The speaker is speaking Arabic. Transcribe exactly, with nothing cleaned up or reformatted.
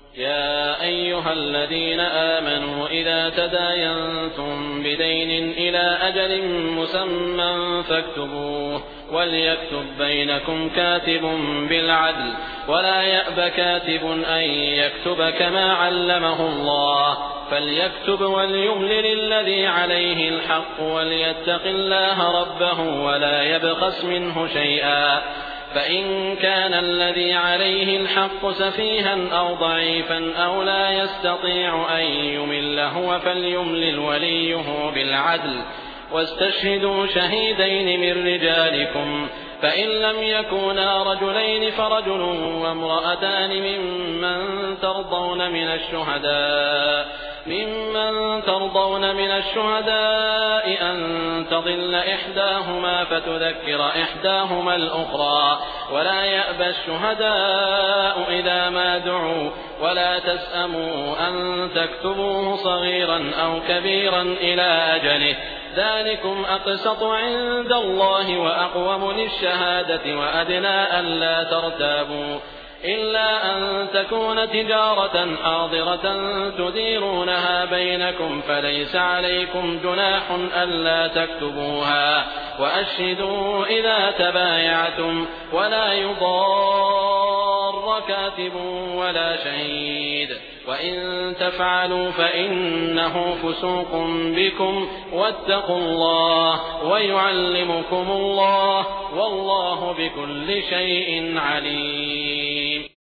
يا أيها الذين آمنوا إذا تداينتم بدين إلى أجل مسمى فاكتبوه وليكتب بينكم كاتب بالعدل ولا يأب كاتب أن يكتب كما علمه الله فليكتب وليملل الذي عليه الحق وليتق الله ربه ولا يبخس منه شيئا فإن كان الذي عليه الحق سفيها أو ضعيفا أو لا يستطيع أن يمل هو فليملل وليه بالعدل واستشهدوا شهيدين من رجالكم فإن لم يكونا رجلين فرجل وامرأتان ممن ترضون من الشهداء ممن ترضون من الشهداء أن تضل إحداهما فتذكر إحداهما الأخرى ولا يأبى الشهداء إذا ما دعوا ولا تسأموا أن تكتبوه صغيرا أو كبيرا إلى أجله ذلكم أقسط عند الله وأقوم للشهادة وأدنى ألا ترتابوا إلا أن تكون تجارة حاضرة تديرونها بينكم فليس عليكم جناح ألا تكتبوها وأشهدوا إذا تبايعتم ولا يضار كاتب ولا شهيد وإن تفعلوا فإنه فسوق بكم واتقوا الله ويعلمكم الله والله بكل شيء عليم.